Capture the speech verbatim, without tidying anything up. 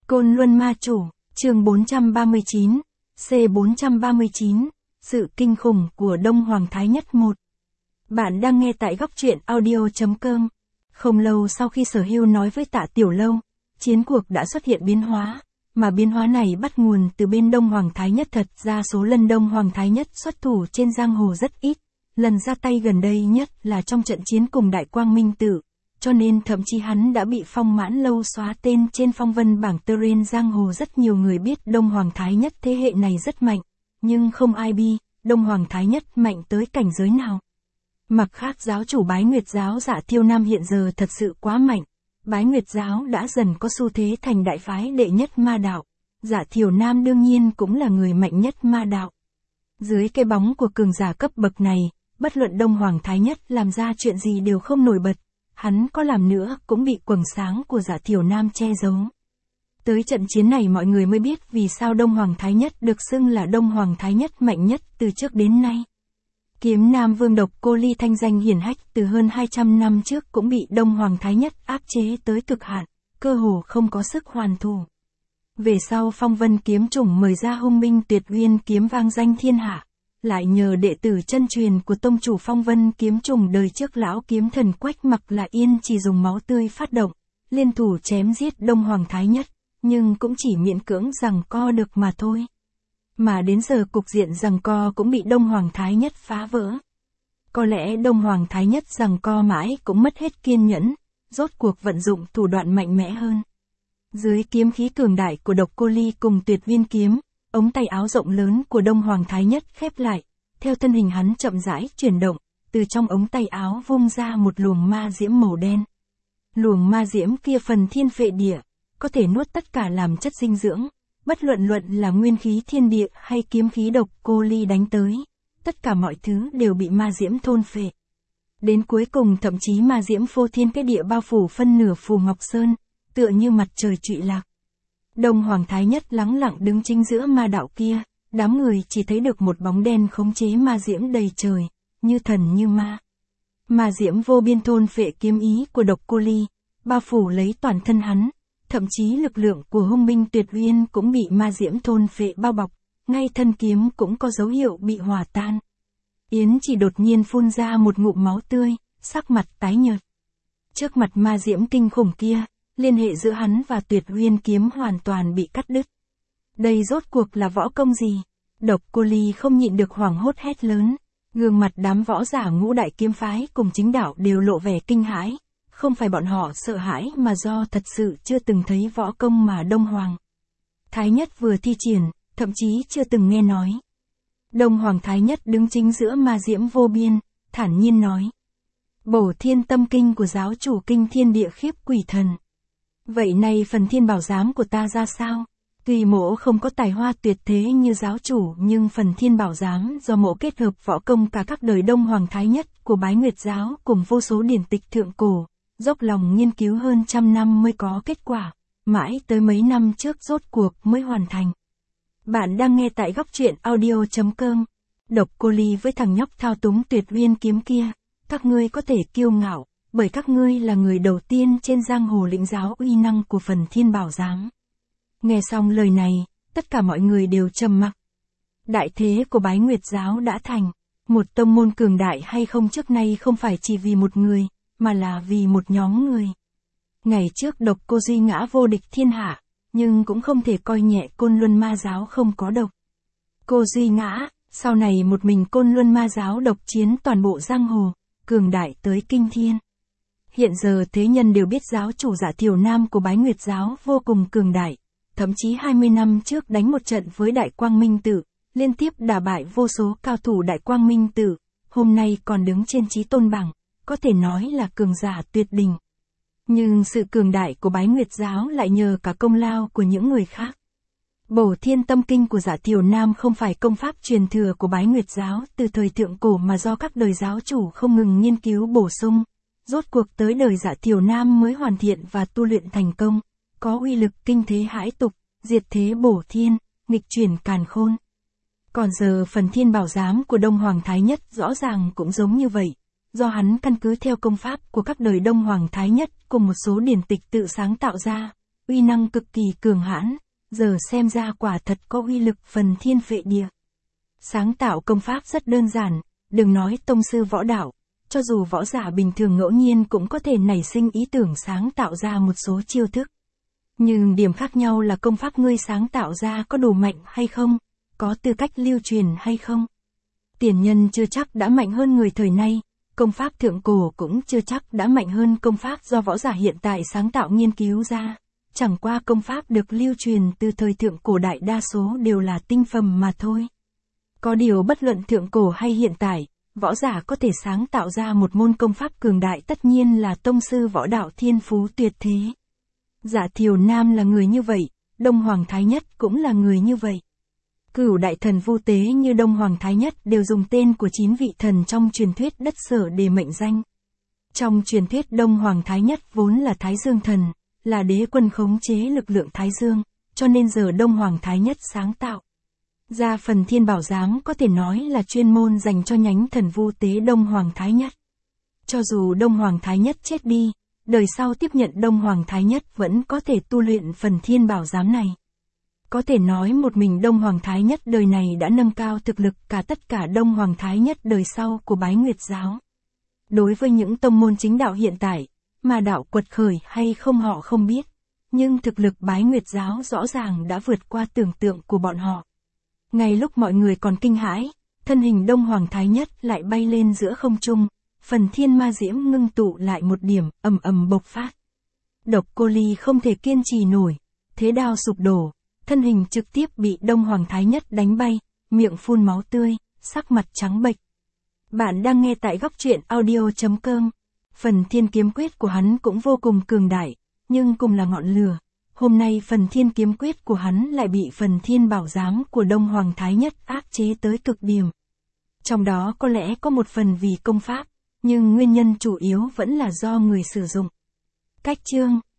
Côn Luân Ma Chủ, chương bốn trăm ba mươi chín, C bốn trăm ba mươi chín, sự kinh khủng của Đông Hoàng Thái Nhất một. Bạn đang nghe tại góc truyện audio.com. Không lâu sau khi Sở Hưu nói với Tạ Tiểu Lâu, chiến cuộc đã xuất hiện biến hóa, mà biến hóa này bắt nguồn từ bên Đông Hoàng Thái Nhất. Thật ra số lần Đông Hoàng Thái Nhất xuất thủ trên giang hồ rất ít, lần ra tay gần đây nhất là trong trận chiến cùng Đại Quang Minh Tử, cho nên thậm chí hắn đã bị Phong Mãn Lâu xóa tên trên phong vân bảng terrain giang hồ. Rất nhiều người biết Đông Hoàng Thái Nhất thế hệ này rất mạnh, nhưng không ai biết Đông Hoàng Thái Nhất mạnh tới cảnh giới nào. Mặt khác, giáo chủ Bái Nguyệt Giáo Dạ Thiêu Nam hiện giờ thật sự quá mạnh. Bái Nguyệt Giáo đã dần có xu thế thành đại phái đệ nhất ma đạo. Dạ Thiêu Nam đương nhiên cũng là người mạnh nhất ma đạo. Dưới cái bóng của cường giả cấp bậc này, bất luận Đông Hoàng Thái Nhất làm ra chuyện gì đều không nổi bật. Hắn có làm nữa cũng bị quầng sáng của Dạ Thiêu Nam che giấu. Tới trận chiến này mọi người mới biết vì sao Đông Hoàng Thái Nhất được xưng là Đông Hoàng Thái Nhất mạnh nhất từ trước đến nay. Kiếm Nam Vương Độc Cô Ly thanh danh hiển hách từ hơn hai trăm năm trước cũng bị Đông Hoàng Thái Nhất áp chế tới cực hạn, cơ hồ không có sức hoàn thủ. Về sau Phong Vân Kiếm Chủng mời ra Hung Minh Tuyệt Uyên kiếm vang danh thiên hạ, lại nhờ đệ tử chân truyền của tông chủ Phong Vân Kiếm Chủng đời trước lão kiếm thần Quách Mặc là Yên chỉ dùng máu tươi phát động, liên thủ chém giết Đông Hoàng Thái Nhất, nhưng cũng chỉ miễn cưỡng giằng co được mà thôi. Mà đến giờ cục diện giằng co cũng bị Đông Hoàng Thái Nhất phá vỡ. Có lẽ Đông Hoàng Thái Nhất giằng co mãi cũng mất hết kiên nhẫn, rốt cuộc vận dụng thủ đoạn mạnh mẽ hơn. Dưới kiếm khí cường đại của Độc Cô Ly cùng Tuyệt Viên kiếm, ống tay áo rộng lớn của Đông Hoàng Thái Nhất khép lại, theo thân hình hắn chậm rãi chuyển động, từ trong ống tay áo vung ra một luồng ma diễm màu đen. Luồng ma diễm kia phần thiên phệ địa, có thể nuốt tất cả làm chất dinh dưỡng, bất luận luận là nguyên khí thiên địa hay kiếm khí Độc Cô Ly đánh tới, tất cả mọi thứ đều bị ma diễm thôn phệ. Đến cuối cùng thậm chí ma diễm phô thiên cái địa bao phủ phân nửa Phù Ngọc Sơn, tựa như mặt trời trụy lạc. Đông Hoàng Thái Nhất lắng lặng đứng chính giữa ma đạo kia, đám người chỉ thấy được một bóng đen khống chế ma diễm đầy trời, như thần như ma. Ma diễm vô biên thôn phệ kiếm ý của Độc Cô Ly, bao phủ lấy toàn thân hắn, thậm chí lực lượng của Hung Minh Tuyệt Uyên cũng bị ma diễm thôn phệ bao bọc, ngay thân kiếm cũng có dấu hiệu bị hòa tan. Yến chỉ đột nhiên phun ra một ngụm máu tươi, sắc mặt tái nhợt. Trước mặt ma diễm kinh khủng kia, liên hệ giữa hắn và Tuyệt Uyên kiếm hoàn toàn bị cắt đứt. Đây rốt cuộc là võ công gì? Độc Cô Ly không nhịn được hoảng hốt hét lớn. Gương mặt đám võ giả ngũ đại kiếm phái cùng chính đạo đều lộ vẻ kinh hãi. Không phải bọn họ sợ hãi mà do thật sự chưa từng thấy võ công mà Đông Hoàng Thái Nhất vừa thi triển, thậm chí chưa từng nghe nói. Đông Hoàng Thái Nhất đứng chính giữa ma diễm vô biên, thản nhiên nói. Bổ Thiên Tâm Kinh của giáo chủ kinh thiên địa khiếp quỷ thần. Vậy nay phần thiên bảo giám của ta ra sao? Tuy mỗ không có tài hoa tuyệt thế như giáo chủ nhưng phần thiên bảo giám do mỗ kết hợp võ công cả các đời Đông Hoàng Thái Nhất của Bái Nguyệt Giáo cùng vô số điển tịch thượng cổ, dốc lòng nghiên cứu hơn trăm năm mới có kết quả, mãi tới mấy năm trước rốt cuộc mới hoàn thành. Bạn đang nghe tại góc truyện audio.com. Độc Cô Ly với thằng nhóc thao túng Tuyệt Uyên kiếm kia, các ngươi có thể kiêu ngạo, bởi các ngươi là người đầu tiên trên giang hồ lĩnh giáo uy năng của phần thiên bảo giám. Nghe xong lời này, tất cả mọi người đều trầm mặc. Đại thế của Bái Nguyệt Giáo đã thành, một tông môn cường đại hay không trước nay không phải chỉ vì một người, mà là vì một nhóm người. Ngày trước Độc Cô Duy ngã vô địch thiên hạ, nhưng cũng không thể coi nhẹ Côn Luân Ma Giáo không có độc. Cô Duy ngã, sau này một mình Côn Luân Ma Giáo độc chiến toàn bộ giang hồ, cường đại tới kinh thiên. Hiện giờ thế nhân đều biết giáo chủ Dạ Thiêu Nam của Bái Nguyệt Giáo vô cùng cường đại, thậm chí hai mươi năm trước đánh một trận với Đại Quang Minh Tử, liên tiếp đả bại vô số cao thủ Đại Quang Minh Tử, hôm nay còn đứng trên chí tôn bảng, có thể nói là cường giả tuyệt đỉnh. Nhưng sự cường đại của Bái Nguyệt Giáo lại nhờ cả công lao của những người khác. Bổ Thiên Tâm Kinh của Dạ Thiêu Nam không phải công pháp truyền thừa của Bái Nguyệt Giáo từ thời thượng cổ mà do các đời giáo chủ không ngừng nghiên cứu bổ sung. Rốt cuộc tới đời Dạ Thiêu Nam mới hoàn thiện và tu luyện thành công, có uy lực kinh thế hãi tục, diệt thế bổ thiên, nghịch chuyển càn khôn. Còn giờ phần thiên bảo giám của Đông Hoàng Thái Nhất rõ ràng cũng giống như vậy, do hắn căn cứ theo công pháp của các đời Đông Hoàng Thái Nhất cùng một số điển tịch tự sáng tạo ra, uy năng cực kỳ cường hãn, giờ xem ra quả thật có uy lực phần thiên phệ địa. Sáng tạo công pháp rất đơn giản, đừng nói tông sư võ đạo, cho dù võ giả bình thường ngẫu nhiên cũng có thể nảy sinh ý tưởng sáng tạo ra một số chiêu thức. Nhưng điểm khác nhau là công pháp ngươi sáng tạo ra có đủ mạnh hay không, có tư cách lưu truyền hay không. Tiền nhân chưa chắc đã mạnh hơn người thời nay, công pháp thượng cổ cũng chưa chắc đã mạnh hơn công pháp do võ giả hiện tại sáng tạo nghiên cứu ra. Chẳng qua công pháp được lưu truyền từ thời thượng cổ đại đa số đều là tinh phẩm mà thôi. Có điều bất luận thượng cổ hay hiện tại, võ giả có thể sáng tạo ra một môn công pháp cường đại tất nhiên là tông sư võ đạo thiên phú tuyệt thế. Giả Thiều Nam là người như vậy, Đông Hoàng Thái Nhất cũng là người như vậy. Cửu đại thần vu tế như Đông Hoàng Thái Nhất đều dùng tên của chín vị thần trong truyền thuyết đất sở để mệnh danh. Trong truyền thuyết Đông Hoàng Thái Nhất vốn là Thái Dương thần, là đế quân khống chế lực lượng Thái Dương, cho nên giờ Đông Hoàng Thái Nhất sáng tạo ra phần Thiên Bảo Giám có thể nói là chuyên môn dành cho nhánh thần vu tế Đông Hoàng Thái Nhất. Cho dù Đông Hoàng Thái Nhất chết đi, đời sau tiếp nhận Đông Hoàng Thái Nhất vẫn có thể tu luyện phần Thiên Bảo Giám này. Có thể nói một mình Đông Hoàng Thái Nhất đời này đã nâng cao thực lực cả tất cả Đông Hoàng Thái Nhất đời sau của Bái Nguyệt Giáo. Đối với những tông môn chính đạo hiện tại, mà đạo quật khởi hay không họ không biết, nhưng thực lực Bái Nguyệt Giáo rõ ràng đã vượt qua tưởng tượng của bọn họ. Ngay lúc mọi người còn kinh hãi, thân hình Đông Hoàng Thái Nhất lại bay lên giữa không trung, phần thiên ma diễm ngưng tụ lại một điểm, ầm ầm bộc phát. Độc Cô Ly không thể kiên trì nổi, thế đao sụp đổ, thân hình trực tiếp bị Đông Hoàng Thái Nhất đánh bay, miệng phun máu tươi, sắc mặt trắng bệch. Bạn đang nghe tại góc truyện audio chấm com. Phần thiên kiếm quyết của hắn cũng vô cùng cường đại, nhưng cùng là ngọn lửa. Hôm nay phần thiên kiếm quyết của hắn lại bị phần thiên bảo giám của Đông Hoàng Thái Nhất áp chế tới cực điểm. Trong đó có lẽ có một phần vì công pháp, nhưng nguyên nhân chủ yếu vẫn là do người sử dụng. Cách chương